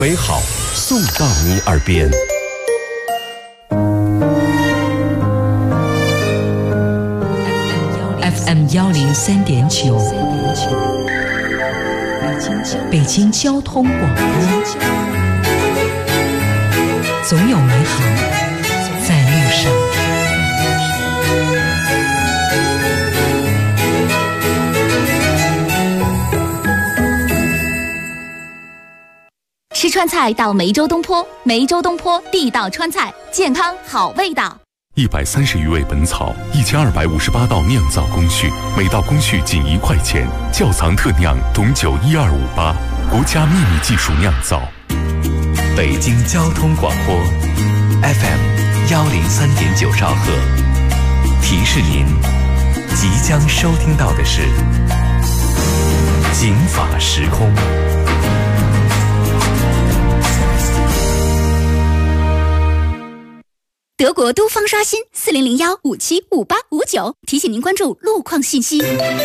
美好送到你耳边。 FM 103.9，北京交通广播，总有美好在路上。 吃川菜到梅州东坡，梅州东坡地道川菜，健康好味道。 130余味本草，1258道酿造工序，每道工序仅1块钱。窖藏特酿董酒1258，国家秘密技术酿造。 北京交通广播 FM 103.9兆赫，提示您即将收听到的是警法时空。 德国都方刷新4001575859，提醒您关注路况信息。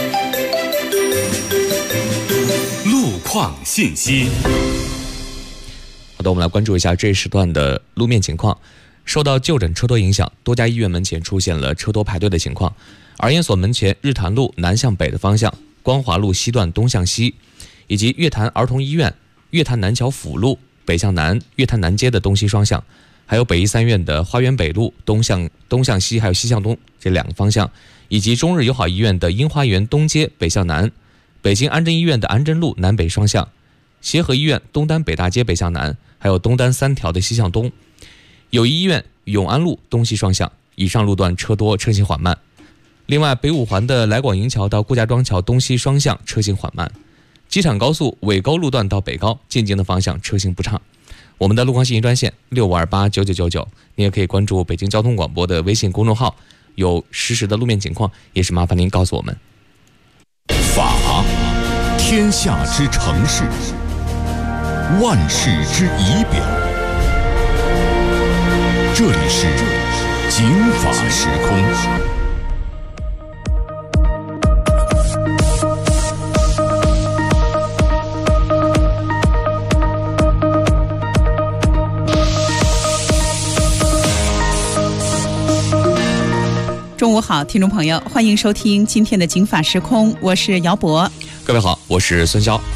路况信息。 好的，我们来关注一下这一时段的路面情况。受到就诊车多影响，多家医院门前出现了车多排队的情况。而研所门前日坛路南向北的方向，光华路西段东向西，以及粤坛儿童医院粤坛南桥辅路北向南粤坛南街的东西双向，还有北医三院的花园北路东向西还有西向东这两个方向，以及中日友好医院的樱花园东街北向南，北京安贞医院的安贞路南北双向，协和医院东单北大街北向南，还有东单3条的西向东，友谊医院永安路东西双向，以上路段车多，车行缓慢。另外，北五环的来广营桥到顾家庄桥东西双向车行缓慢，机场高速尾高路段到北高进京的方向车行不畅。我们的路况信息专线65289999，你也可以关注北京交通广播的微信公众号，有实时的路面情况，也是麻烦您告诉我们。 法，天下之城市，万世之仪表。这里是警法时空。 中午好，听众朋友，欢迎收听今天的警法时空，我是姚博。 各位好，我是孙潇。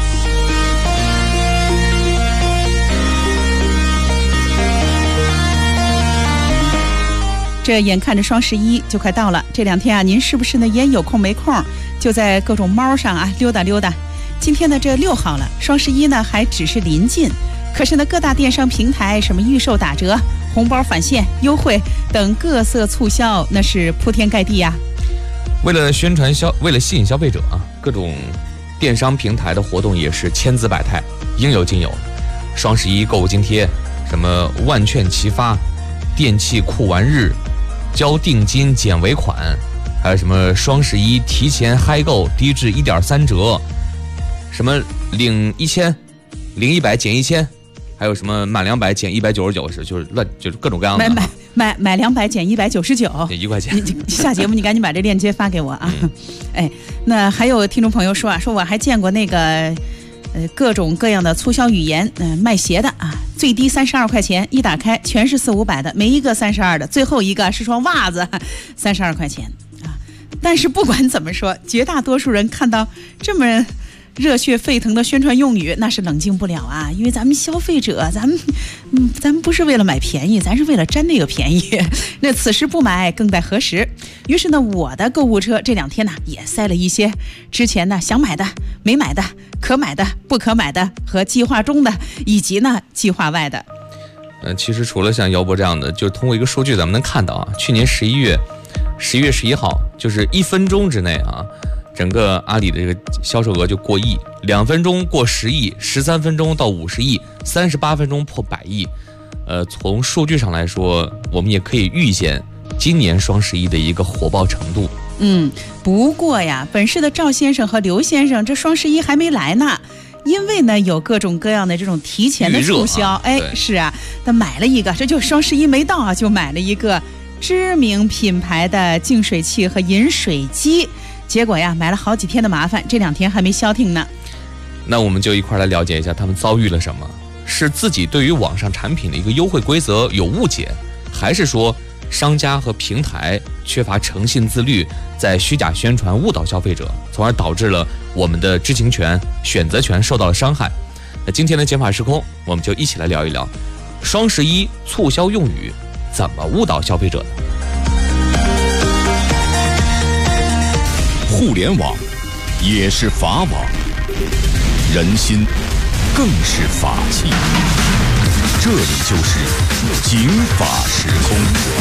这眼看着双11就快到了，这2天啊，您是不是呢也有空没空就在各种猫上啊溜达溜达？今天呢这6号了，双11呢还只是临近，可是呢各大电商平台什么预售打折、红包返现、优惠等各色促销那是铺天盖地呀。 为了吸引消费者啊，各种电商平台的活动也是千姿百态，应有尽有。双11购物津贴，什么万券齐发、电器酷玩日、交定金减尾款，还有什么双11提前嗨购低至1.3折，什么领1000、领100减1000，还有什么满200减199，就是各种各样的。 买200减199， 1块钱。 你下节目你赶紧把这链接发给我啊！哎，那还有听众朋友说啊，说我还见过那个各种各样的促销语言，卖鞋的啊，最低32块钱，一打开全是400、500的，没一个32的，最后一个是双袜子，32块钱啊！但是不管怎么说，绝大多数人看到这么热血沸腾的宣传用语，那是冷静不了啊！因为咱们消费者，咱们不是为了买便宜，咱是为了占那个便宜。那此时不买，更待何时？于是呢，我的购物车这2天呢，也塞了一些之前呢想买的、没买的、可买的、不可买的和计划中的，以及呢计划外的。 其实除了像姚博这样的，就通过一个数据咱们能看到啊，去年11月11号，就是1分钟之内啊，整个阿里的这个销售额就过亿，2分钟过10亿，13分钟到50亿，38分钟破100亿。从数据上来说，我们也可以预见今年双11的一个火爆程度。 不过呀，本市的赵先生和刘先生这双11还没来呢。因为呢有各种各样的这种提前的促销，哎，是啊，他买了一个，这就双11没到啊，就买了一个知名品牌的净水器和饮水机，结果呀买了好几天的麻烦，这2天还没消停呢。 那我们就一块来了解一下他们遭遇了什么。 是自己对于网上产品的一个优惠规则有误解，还是说商家和平台缺乏诚信自律，在虚假宣传误导消费者，从而导致了我们的知情权、选择权受到了伤害？那今天的减法时空，我们就一起来聊一聊双11促销用语怎么误导消费者呢？ 互联网也是法网，人心更是法器。这里就是警法时空。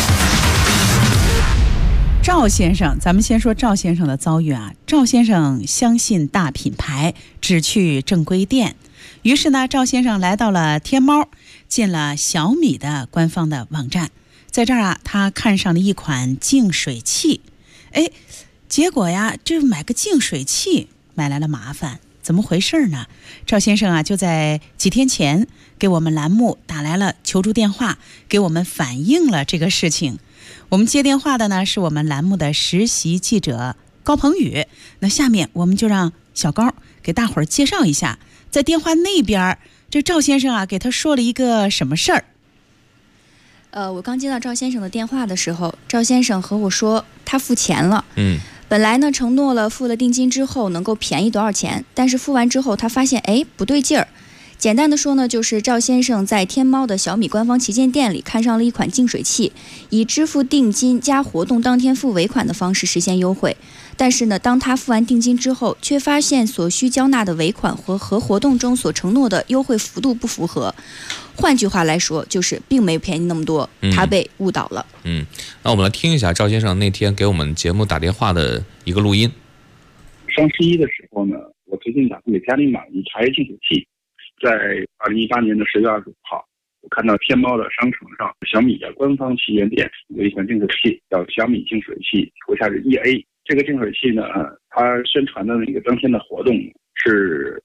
赵先生，咱们先说赵先生的遭遇啊。赵先生相信大品牌，只去正规店。于是呢，赵先生来到了天猫，进了小米的官方的网站。在这儿啊，他看上了一款净水器。结果呀，这买个净水器买来了麻烦。怎么回事呢？赵先生啊，就在几天前给我们栏目打来了求助电话，给我们反映了这个事情。我们接电话的呢是我们栏目的实习记者高鹏宇。那下面我们就让小高给大伙儿介绍一下，在电话那边这赵先生啊给他说了一个什么事儿。 我刚接到赵先生的电话的时候，赵先生和我说他付钱了。本来呢承诺了付了定金之后能够便宜多少钱，但是付完之后他发现不对劲儿。简单的说呢，就是赵先生在天猫的小米官方旗舰店里看上了一款净水器，以支付定金加活动当天付尾款的方式实现优惠。但是呢，当他付完定金之后，却发现所需交纳的尾款和活动中所承诺的优惠幅度不符合。换句话来说，就是并没便宜那么多，他被误导了。 那我们来听一下赵先生那天给我们节目打电话的一个录音。 双11的时候呢，我最近打算给家里买一台净水器。在2018年的10月25号，我看到天猫的商城上，小米的官方旗舰店有一款净水器，叫小米净水器，头下是 EA。这个净水器呢，它宣传的那个当天的活动是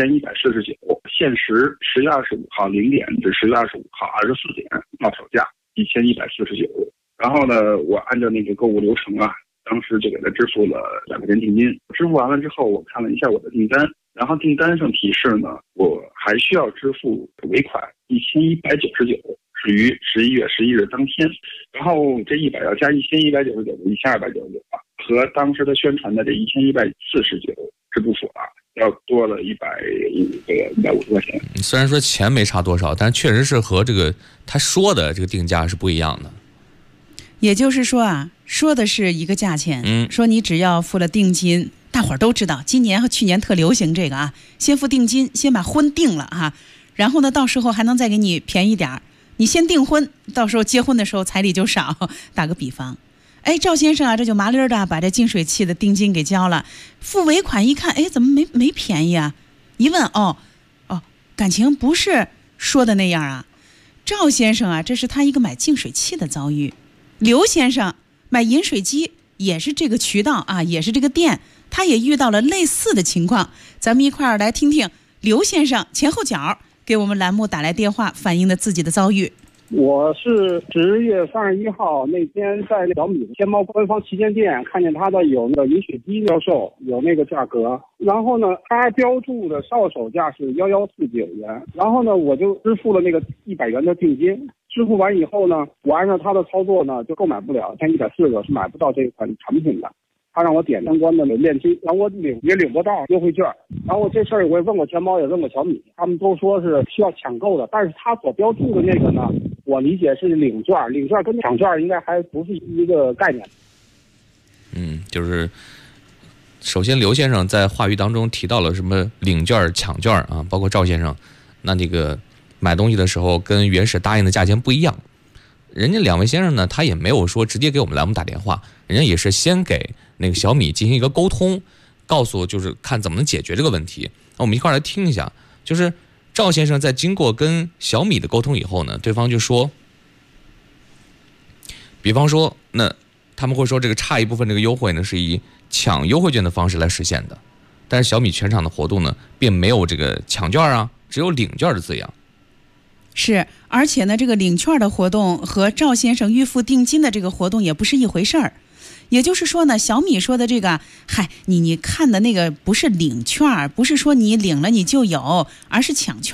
1149，限时10月25号0点至10月25号24点到手价1149。然后呢，我按照那个购物流程啊，当时就给他支付了2块钱定金。支付完了之后，我看了一下我的订单。然后订单上提示呢，我还需要支付尾款1199，是于11月11日当天。然后这100要加1199的1299了，和当时的宣传的这1149是不符了，要多了150块钱。 虽然说钱没差多少，但确实是和这个他说的这个定价是不一样的。 也就是说啊，说的是一个价钱，说你只要付了定金。大伙儿都知道，今年和去年特流行这个啊，先付定金，先把婚定了啊，然后呢，到时候还能再给你便宜点儿。你先订婚，到时候结婚的时候彩礼就少。打个比方，赵先生啊，这就麻利儿的把这净水器的定金给交了，付尾款一看，怎么没便宜啊？一问，感情不是说的那样啊。赵先生啊，这是他一个买净水器的遭遇。刘先生买饮水机也是这个渠道啊，也是这个店。他也遇到了类似的情况，咱们一块儿来听听刘先生前后脚给我们栏目打来电话反映的自己的遭遇。 我是10月31号那天在小米天猫官方旗舰店看见他的有那个饮水机销售，有那个价格，然后呢他标注的到手价是1149元，然后呢我就支付了那个100元的定金。支付完以后呢，我按照他的操作呢就购买不了，像140是买不到这款产品的。他让我点相关的链接，然后我也领不到优惠券。然后这事儿我也问过天猫，也问过小米，他们都说是需要抢购的。但是他所标注的那个呢，我理解是领券，领券跟抢券应该还不是一个概念。 就是首先刘先生在话语当中提到了什么领券、抢券啊，包括赵先生，那这个买东西的时候跟原始答应的价钱不一样。人家两位先生呢，他也没有说直接给我们栏目打电话，人家也是先给那个小米进行一个沟通，告诉就是看怎么能解决这个问题。那我们一块来听一下，就是赵先生在经过跟小米的沟通以后呢，对方就说，比方说，那他们会说这个差一部分这个优惠呢是以抢优惠券的方式来实现的，但是小米全场的活动呢，并没有这个抢券啊，只有领券的字样。 是，而且呢，这个领券的活动和赵先生预付定金的这个活动也不是一回事儿。也就是说呢，小米说的这个，你看的那个不是领券，不是说你领了你就有，而是抢券。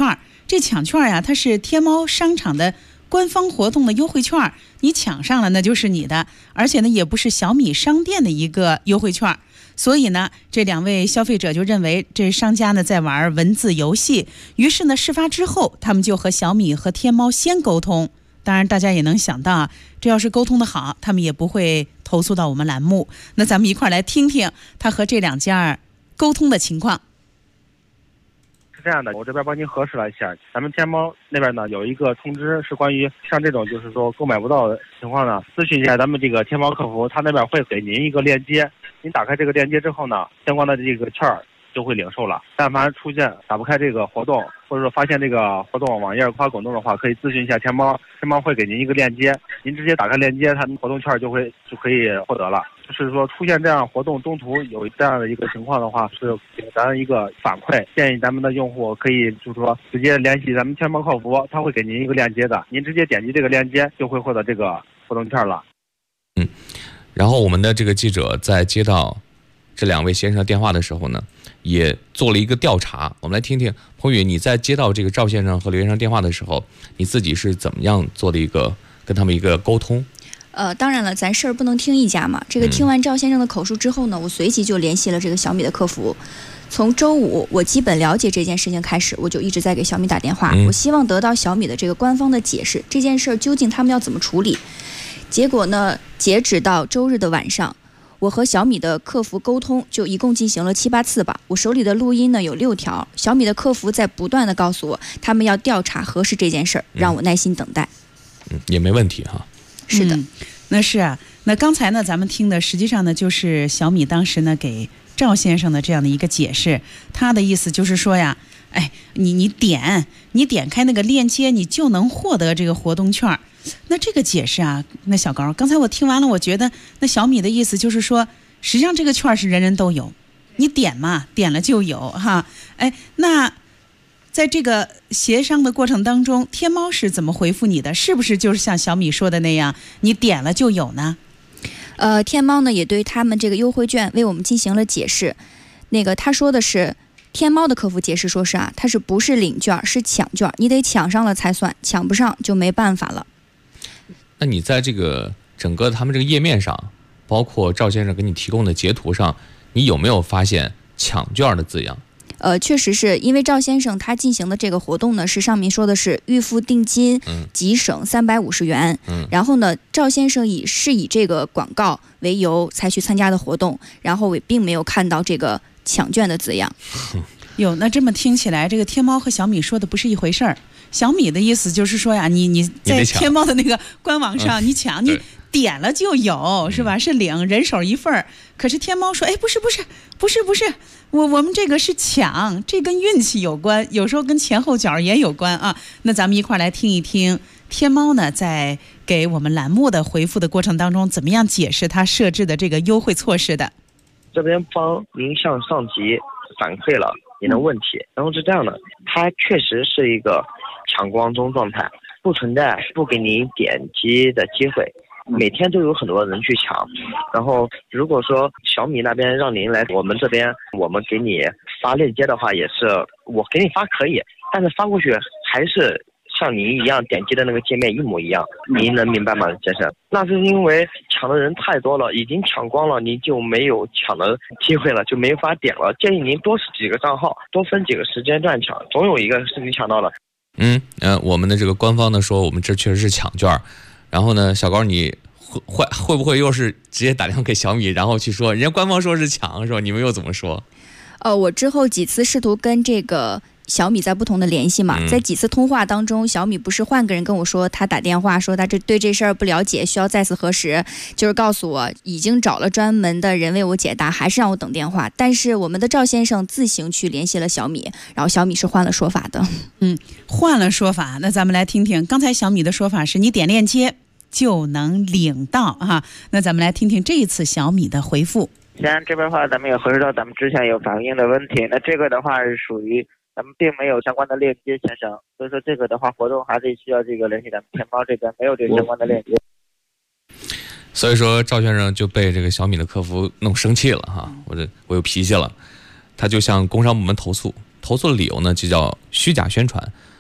这抢券呀，它是天猫商场的官方活动的优惠券，你抢上了那就是你的，而且呢也不是小米商店的一个优惠券。所以呢，这2位消费者就认为这商家呢在玩文字游戏，于是呢事发之后，他们就和小米和天猫先沟通。当然，大家也能想到啊，这要是沟通的好，他们也不会投诉到我们栏目。那咱们一块来听听他和这2家沟通的情况。 是这样的，我这边帮您核实了一下，咱们天猫那边呢有一个通知，是关于像这种就是说购买不到的情况呢，咨询一下咱们这个天猫客服，他那边会给您一个链接，您打开这个链接之后呢，相关的这个券就会领售了。但凡出现打不开这个活动，或者说发现这个活动网页夸滚动的话，可以咨询一下天猫，天猫会给您一个链接，您直接打开链接，它活动券就可以获得了。就是说出现这样活动中途有这样的一个情况的话，是给咱一个反馈，建议咱们的用户可以就是说直接联系咱们天猫客服，他会给您一个链接的，您直接点击这个链接就会获得这个活动券了。 然后我们的这个记者在接到这2位先生的电话的时候呢，也做了一个调查。我们来听听彭宇，你在接到这个赵先生和刘先生电话的时候，你自己是怎么样做的一个跟他们一个沟通？ 当然了，咱事儿不能听一家嘛。这个听完赵先生的口述之后呢，我随即就联系了这个小米的客服。从周五我基本了解这件事情开始，我就一直在给小米打电话，我希望得到小米的这个官方的解释，这件事究竟他们要怎么处理。结果呢，截止到周日的晚上，我和小米的客服沟通就一共进行了7、8次吧。我手里的录音呢有6条，小米的客服在不断的告诉我，他们要调查核实这件事儿，让我耐心等待。 也没问题哈。 是的， 那是啊。那刚才呢，咱们听的实际上呢，就是小米当时呢给赵先生的这样的一个解释。他的意思就是说呀，你点开那个链接，你就能获得这个活动券。那这个解释啊，那小高，刚才我听完了，我觉得那小米的意思就是说，实际上这个券是人人都有，你点嘛，点了就有哈。那在这个协商的过程当中，天猫是怎么回复你的？是不是就是像小米说的那样，你点了就有呢？ 天猫呢也对他们这个优惠券为我们进行了解释。他说的是，天猫的客服解释说是啊，它是不是领券，是抢券，你得抢上了才算，抢不上就没办法了。 那你在这个整个他们这个页面上，包括赵先生给你提供的截图上，你有没有发现抢券的字样？ 确实是因为赵先生他进行的这个活动呢，是上面说的是预付定金即省350元，然后呢，赵先生以这个广告为由才去参加的活动，然后我并没有看到这个抢券的字样。 有，那这么听起来，这个天猫和小米说的不是一回事儿。小米的意思就是说呀，你在天猫的那个官网上，你抢，你点了就有，是吧？是领，人手一份儿。可是天猫说，不是，我们这个是抢，这跟运气有关，有时候跟前后脚也有关啊。那咱们一块来听一听天猫呢在给我们栏目的回复的过程当中，怎么样解释它设置的这个优惠措施的。 这边帮您向上级反馈了您的问题，然后是这样的，它确实是一个抢光中状态，不存在不给您点击的机会，每天都有很多人去抢。然后如果说小米那边让您来我们这边，我们给你发链接的话，也是我给你发可以，但是发过去还是像您一样点击的那个界面一模一样，您能明白吗，先生？那是因为抢的人太多了，已经抢光了，您就没有抢的机会了，就没法点了。建议您多几个账号，多分几个时间段抢，总有一个是你抢到了。 我们的这个官方呢说我们这确实是抢券，然后呢，小高你会不会又是直接打电话给小米，然后去说人家官方说是抢，是吧？你们又怎么说？ 我之后几次试图跟这个小米在不同的联系嘛，在几次通话当中，小米不是换个人跟我说，他打电话说他对这事儿不了解，需要再次核实，就是告诉我已经找了专门的人为我解答，还是让我等电话。但是我们的赵先生自行去联系了小米，然后小米是换了说法的。 换了说法，那咱们来听听刚才小米的说法是你点链接就能领到啊。那咱们来听听这一次小米的回复。 像这边的话，咱们也核实到咱们之前有反映的问题，那这个的话是属于咱们并没有相关的链接先生，所以说这个的话活动还得需要这个联系咱们天猫这边，没有这个相关的链接。 所以说赵先生就被这个小米的客服弄生气了哈，我有脾气了，他就向工商部门投诉的理由呢就叫虚假宣传，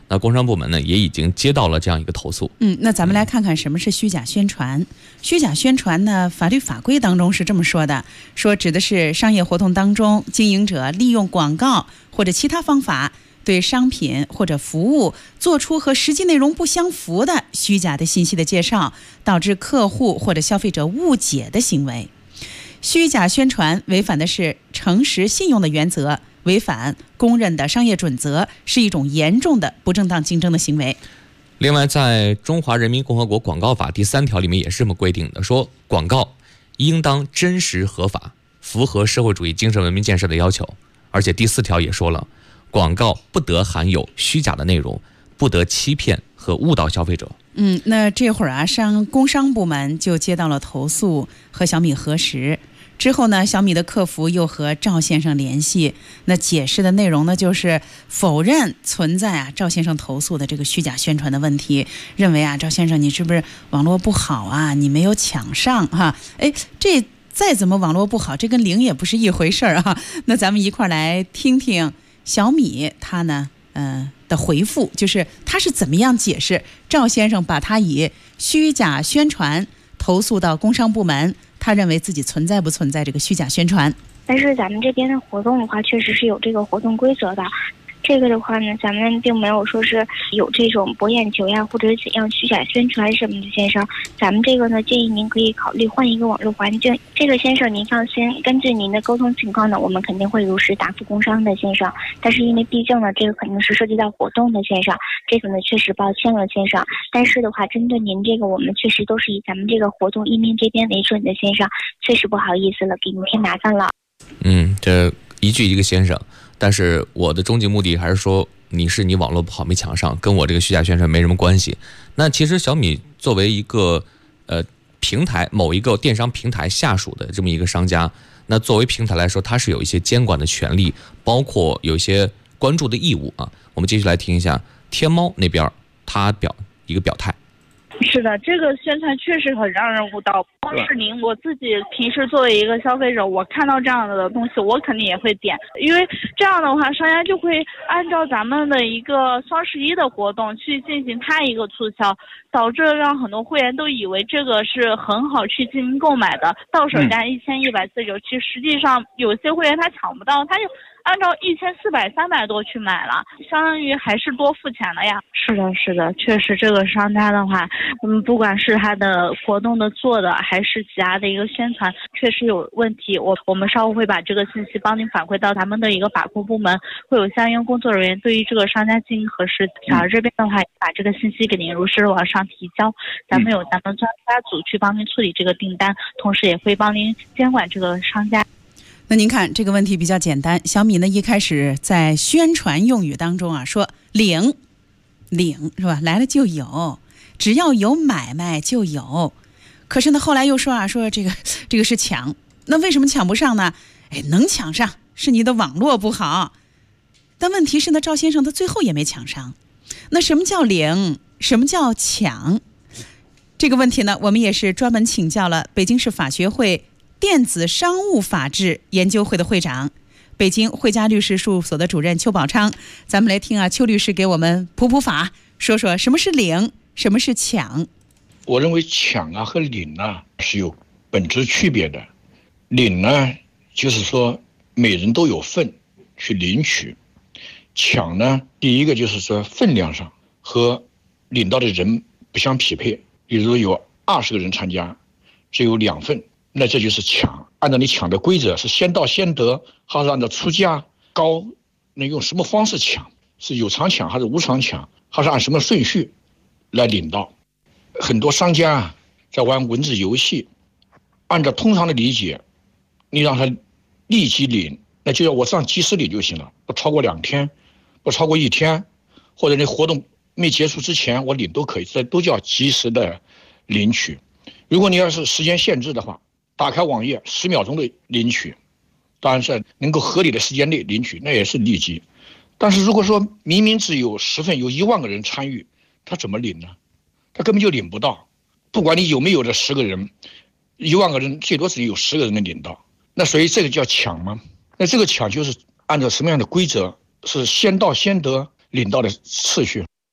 那工商部门呢也已经接到了这样一个投诉。 那咱们来看看什么是虚假宣传。虚假宣传呢，法律法规当中是这么说的，说指的是商业活动当中经营者利用广告或者其他方法对商品或者服务做出和实际内容不相符的虚假的信息的介绍，导致客户或者消费者误解的行为。虚假宣传违反的是诚实信用的原则，违反公认的商业准则，是一种严重的不正当竞争的行为。 另外，在中华人民共和国广告法第3条里面也是这么规定的，说广告应当真实合法，符合社会主义精神文明建设的要求。而且第4条也说了，广告不得含有虚假的内容，不得欺骗和误导消费者。 那这会儿啊，工商部门就接到了投诉，和小米核实之后呢，小米的客服又和赵先生联系，那解释的内容呢，就是否认存在赵先生投诉的这个虚假宣传的问题，认为赵先生你是不是网络不好啊？你没有抢上哈？这再怎么网络不好，这跟零也不是一回事儿啊。那咱们一块儿来听听小米他呢的回复，就是他是怎么样解释赵先生把他以虚假宣传投诉到工商部门，他认为自己存在不存在这个虚假宣传。 但是咱们这边的活动的话，确实是有这个活动规则的。这个的话呢，咱们并没有说是有这种博眼球呀，或者是怎样虚假宣传什么的，先生。咱们这个呢，建议您可以考虑换一个网络环境。这个先生您放心，根据您的沟通情况呢，我们肯定会如实答复工商的先生。但是因为毕竟呢，这个肯定是涉及到活动的先生，这个呢确实抱歉了先生。但是的话，针对您这个，我们确实都是以咱们这个活动页面这边为准的先生，确实不好意思了，给您添麻烦了。 这一句一个先生。但是我的终极目的还是说，你网络不好没抢上，跟我这个虚假宣传没什么关系。那其实小米作为一个平台，某一个电商平台下属的这么一个商家，那作为平台来说，它是有一些监管的权利，包括有一些关注的义务啊。我们继续来听一下天猫那边他一个表态。 是的，这个宣传确实很让人误导。光是您，我自己平时作为一个消费者，我看到这样的东西，我肯定也会点，因为这样的话，商家就会按照咱们的一个双11的活动去进行它一个促销，导致让很多会员都以为这个是很好去进行购买的，到手价1149，其实实际上有些会员他抢不到，他就按照1400、300多去买了，相当于还是多付钱了呀。是的，确实这个商家的话，不管是他的活动的做的，还是其他的一个宣传，确实有问题。我们稍后会把这个信息帮您反馈到咱们的一个法控部门，会有相应工作人员对于这个商家进行核实。这边的话，把这个信息给您如实往上提交，咱们专家组去帮您处理这个订单，同时也会帮您监管这个商家。 那您看这个问题比较简单，小米呢一开始在宣传用语当中说领是吧，来了就有，只要有买卖就有。可是呢后来又说这个是抢，那为什么抢不上呢？能抢上是你的网络不好。但问题是呢，赵先生他最后也没抢上。那什么叫领，什么叫抢？这个问题呢，我们也是专门请教了北京市法学会电子商务法治研究会的会长，北京汇佳律师事务所的主任邱宝昌。咱们来听邱律师给我们普法，说说什么是领，什么是抢。 我认为抢和领是有本质区别的。领呢，就是说每人都有份去领取；抢呢，第一个就是说分量上和领到的人不相匹配，比如有20个人参加，只有2份。那这就是抢，按照你抢的规则是先到先得，还是按照出价高，那用什么方式抢，是有偿抢还是无偿抢，还是按什么顺序来领到。很多商家在玩文字游戏，按照通常的理解，你让他立即领，那就要我上及时领就行了，不超过2天，不超过1天，或者那活动没结束之前我领都可以，这都叫及时的领取。如果你要是时间限制的话，打开网页10秒钟的领取，当然是能够合理的时间内领取，那也是立即。但是如果说明明只有10份，有1万个人参与，他怎么领呢？他根本就领不到。不管你有没有这10个人，1万个人最多只有10个人能领到。那所以这个叫抢吗？那这个抢就是按照什么样的规则，是先到先得领到的次序。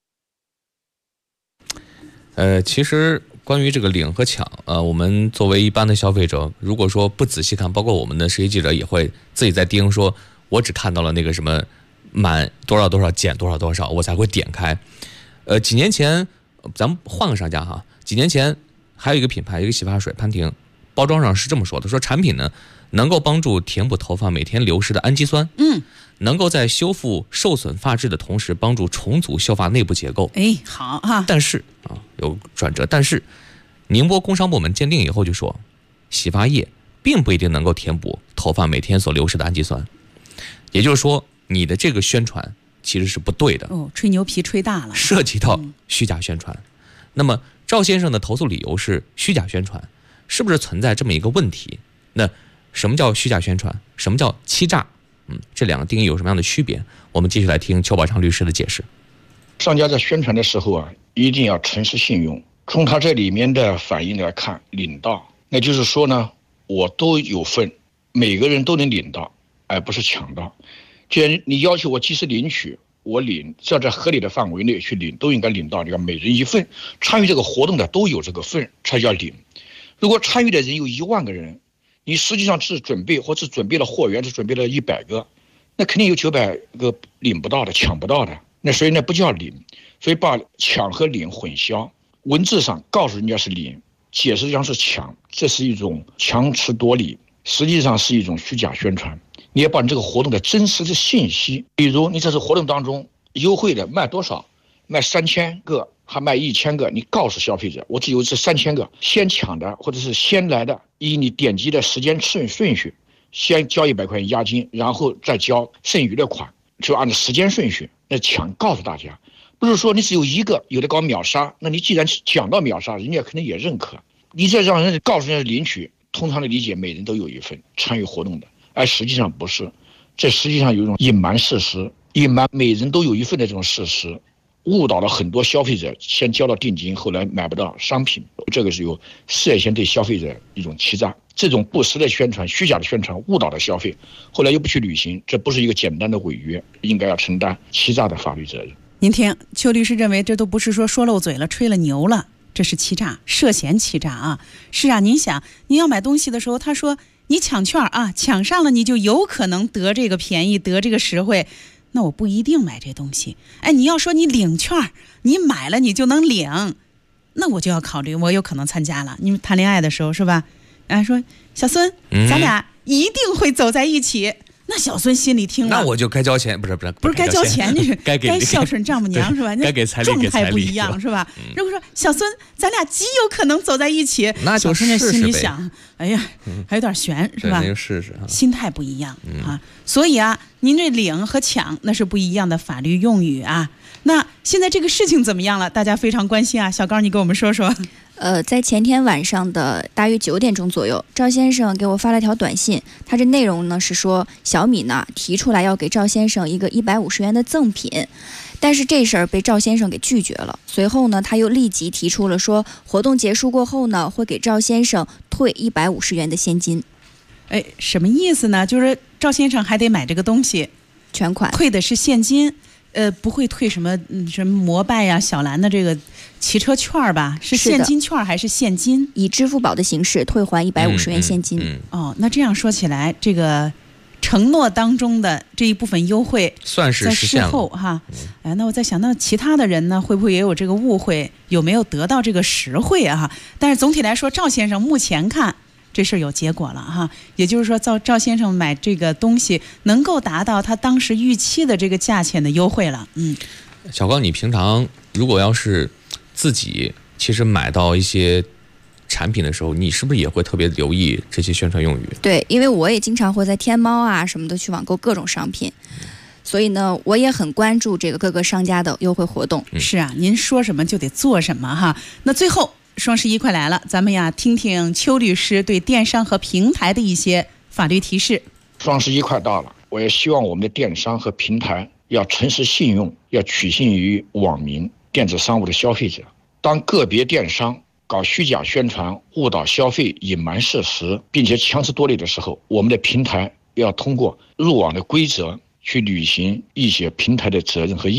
其实关于这个领和抢，我们作为一般的消费者，如果说不仔细看，包括我们的实习记者也会自己在盯，说我只看到了那个什么满多少多少减多少多少，我才会点开。几年前咱们换个商家哈，几年前还有一个品牌，一个洗发水潘婷，包装上是这么说的，说产品呢能够帮助填补头发每天流失的氨基酸，能够在修复受损发质的同时帮助重组秀发内部结构。 哎，好哈。 但是有转折，但是宁波工商部门鉴定以后就说，洗发液并不一定能够填补头发每天所流失的氨基酸，也就是说你的这个宣传其实是不对的。 吹牛皮吹大了， 涉及到虚假宣传。那么赵先生的投诉理由是虚假宣传，是不是存在这么一个问题？那什么叫虚假宣传？什么叫欺诈？这两个定义有什么样的区别？我们继续来听邱宝昌律师的解释。 商家在宣传的时候一定要诚实信用。从他这里面的反应来看，领到，那就是说呢，我都有份，每个人都能领到，而不是抢到。既然你要求我及时领取，我领，只要在合理的范围内去领，都应该领到这个每人一份。参与这个活动的都有这个份才叫领。如果参与的人有1万个人，你实际上只准备或者准备了货源，只准备了100个，那肯定有900个领不到的，抢不到的。那所以那不叫领，所以把抢和领混淆。文字上告诉人家是领，解释上是抢，这是一种强词夺理，实际上是一种虚假宣传。你要把你这个活动的真实的信息，比如你这次活动当中优惠的卖多少，卖3000个还卖1000个，你告诉消费者我只有这3000个，先抢的或者是先来的，以你点击的时间顺序，先交100块钱押金，然后再交剩余的款，就按照时间顺序那抢。告诉大家，不是说你只有一个，有的搞秒杀，那你既然讲到秒杀，人家可能也认可。你这让人告诉人家领取，通常的理解每人都有一份参与活动的，而实际上不是，这实际上有一种隐瞒事实，隐瞒每人都有一份的这种事实，误导了很多消费者，先交了定金，后来买不到商品，这个是有涉嫌对消费者一种欺诈。这种不实的宣传、虚假的宣传误导了消费，后来又不去履行，这不是一个简单的违约，应该要承担欺诈的法律责任。 您听，邱律师认为这都不是说漏嘴了、吹了牛了，这是欺诈，涉嫌欺诈啊！是啊，您想，您要买东西的时候，他说你抢券啊，抢上了你就有可能得这个便宜，得这个实惠，那我不一定买这东西。哎，你要说你领券，你买了你就能领，那我就要考虑，我有可能参加了。你们谈恋爱的时候是吧？说小孙，咱俩一定会走在一起。那小孙心里听了， 那我就该交钱，不是该交钱，你是该孝顺丈母娘是吧？ 该给彩礼， 状态不一样是吧？如果说小孙，咱俩极有可能走在一起， 那就试试呗。 心里想，哎呀，还有点悬是吧？ 那就试试， 心态不一样啊。所以您这领和抢那是不一样的法律用语啊。那现在这个事情怎么样了？大家非常关心啊。小高，你给我们说说。 在前天晚上的大约9点钟左右，赵先生给我发了条短信，他这内容呢是说小米呢提出来要给赵先生一个150元的赠品，但是这事儿被赵先生给拒绝了。随后呢，他又立即提出了说活动结束过后呢会给赵先生退150元的现金。 哎，什么意思呢？就是赵先生还得买这个东西， 全款退的是现金。不会退什么摩拜呀、小蓝的这个骑车券吧？是现金券还是现金？ 以支付宝的形式退还150元现金。 哦，那这样说起来，这个承诺当中的这一部分优惠算是实现了。 在事后哈，那我在想，那其他的人呢，会不会也有这个误会？有没有得到这个实惠啊？但是总体来说，赵先生目前看。这事儿有结果了哈，也就是说，赵先生买这个东西能够达到他当时预期的这个价钱的优惠了。 小高，你平常如果要是自己其实买到一些产品的时候，你是不是也会特别留意这些宣传用语？ 对，因为我也经常会在天猫啊什么的去网购各种商品，所以呢，我也很关注这个各个商家的优惠活动。 是啊，您说什么就得做什么哈。那最后。双11快来了，咱们呀听听邱律师对电商和平台的一些法律提示。 双11快到了，我也希望我们的电商和平台要诚实信用，要取信于网民、电子商务的消费者。当个别电商搞虚假宣传、误导消费、隐瞒事实，并且强词夺理的时候，我们的平台要通过入网的规则去履行一些平台的责任和义务。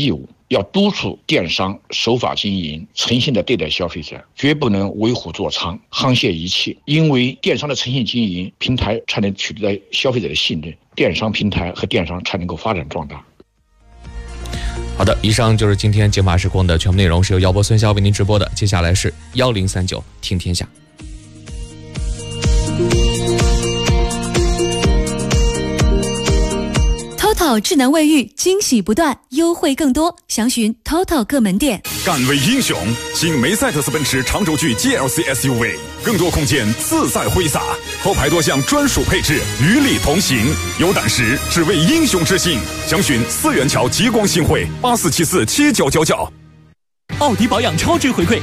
要督促电商守法经营，诚信地对待消费者，绝不能为虎作伥、沆瀣一气。因为电商的诚信经营，平台才能取得消费者的信任，电商平台和电商才能够发展壮大。 好的，以上就是今天《警法时空》的全部内容，是由姚波、孙潇为您直播的。接下来是1039听天下。 TOTO 智能卫浴惊喜不断，优惠更多，详询 TOTO 各门店。 敢为英雄，新梅赛德斯奔驰长轴距 GLC SUV， 更多空间自在挥洒，后排多项专属配置与你同行。有胆识，只为英雄之心。详询4元桥极光新汇84747999。 奥迪保养超值回馈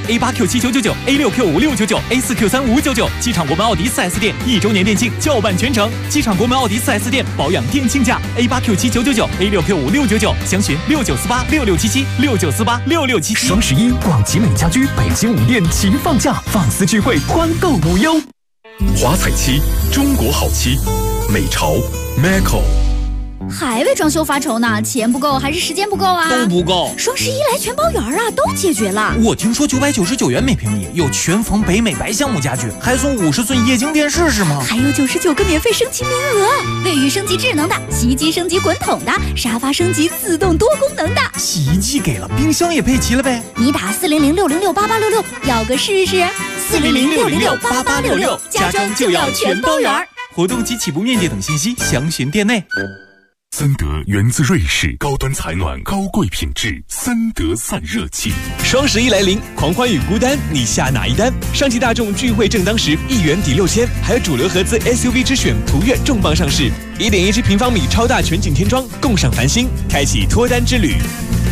A8Q7999、A6Q5699、A4Q3599，机场国门奥迪 4S 店1周年店庆叫办全程，机场国门奥迪 4S 店保养店庆价 A8Q7999、A6Q5699，详询69486677、69486677。 双11，广集美家居北京5店齐放假，放肆聚会，团购无忧。 华彩漆，中国好漆，美潮 Macco。 还为装修发愁呢？钱不够还是时间不够啊？ 都不够。 双11来全包圆啊，都解决了。 我听说999元每平米有全房北美白橡木家具，还送50寸液晶电视是吗？ 还有99个免费升级名额，卫浴升级智能的，洗衣机升级滚筒的，沙发升级自动多功能的。 洗衣机给了，冰箱也配齐了呗？ 你打400-606-8866，要个试试。400-606-8866，家装就要全包圆。 活动及起步面积等信息详询店内。 森德源自瑞士，高端采暖，高贵品质，森德散热器。 双11来临，狂欢与孤单，你下哪一单？上汽大众聚会正当时，1元抵6000，还有主流合资 SUV 之选途岳重磅上市，1.17平方米超大全景天窗，共赏繁星，开启脱单之旅。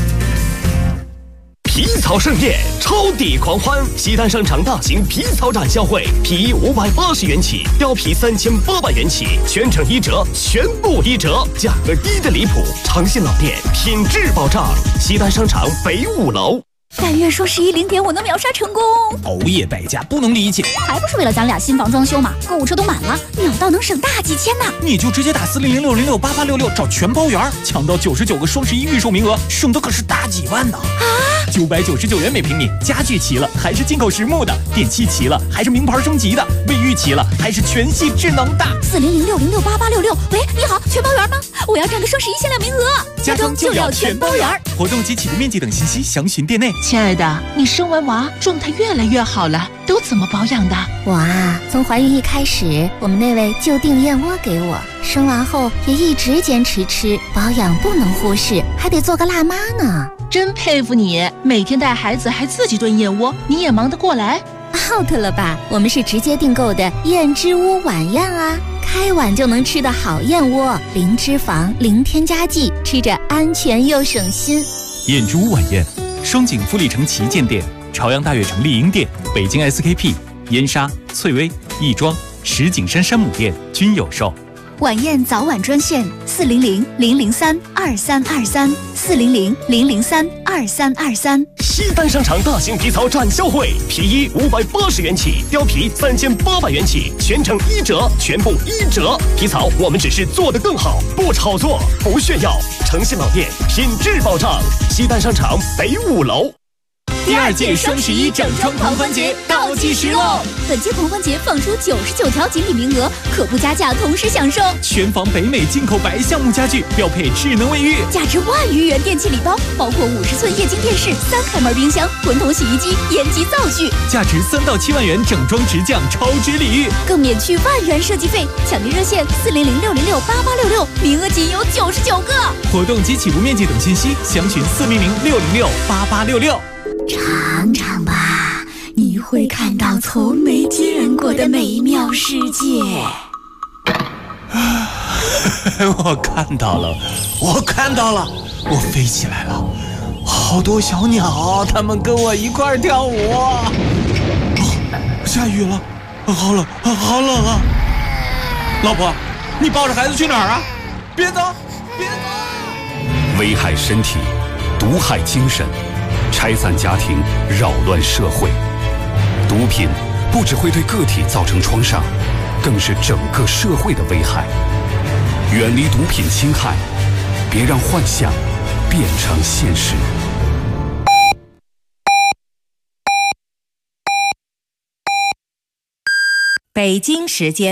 皮草盛宴，超抵狂欢！西单商场大型皮草展销会，皮衣580元起，貂皮3800元起，全程1折，全部1折，价格低得离谱。诚信老店，品质保障。西单商场北5楼。 但愿双110点我能秒杀成功。 熬夜败家不能理解， 还不是为了咱俩新房装修嘛？购物车都满了，秒到能省大几千呢。 你就直接打400-606-8866找全包圆，抢到99个双11预售名额，省的可是大几万呢！ 啊 ，999元每平米，家具齐了还是进口实木的，电器齐了还是名牌升级的，卫浴齐了还是全系智能的。 400-606-8866，喂，你好，全包圆吗？我要占个双11限量名额， 家装就要全包圆。活动及起步面积等信息详询店内。 亲爱的，你生完娃状态越来越好了，都怎么保养的？ 我啊，从怀孕一开始，我们那位就订燕窝给我，生完后也一直坚持吃，保养不能忽视，还得做个辣妈呢。 真佩服你，每天带孩子还自己炖燕窝，你也忙得过来 ？out了吧，我们是直接订购的燕之屋晚宴啊，开碗就能吃的好燕窝，零脂肪，零添加剂，吃着安全又省心。 燕之屋晚宴，双井富力城旗舰店、朝阳大悦城丽婴店、北京 SKP、燕莎、翠微、亦庄、石景山山姆店均有售。 晚宴早晚专线400-003-2323，400-003-2323。 西单商场大型皮草展销会，皮衣580元起，貂皮3800元起，全程1折，全部1折。皮草我们只是做得更好，不炒作，不炫耀。诚信老店，品质保障。西单商场北5楼。 第2届双11整装狂欢节倒计时喽！ 本届狂欢节放出99条锦鲤名额，可不加价同时享受全房北美进口白橡木家具，标配智能卫浴， 价值1万余元电器礼包，包括50寸液晶电视、3开门冰箱、滚筒洗衣机、烟机灶具， 价值3到7万元整装直降超值礼遇， 更免去1万元设计费。抢订热线400-606-8866，名额仅有99个。 活动及起步面积等信息详询400-606-8866。 尝尝吧，你会看到从没见过的美妙世界。 我看到了，我我飞起来了，好多小鸟，它们跟我一块儿跳舞。下雨了，好冷啊！老婆，你抱着孩子去哪儿啊？别走！ 危害身体，毒害精神，拆散家庭，扰乱社会。毒品不只会对个体造成创伤，更是整个社会的危害。远离毒品侵害，别让幻想变成现实。 北京时间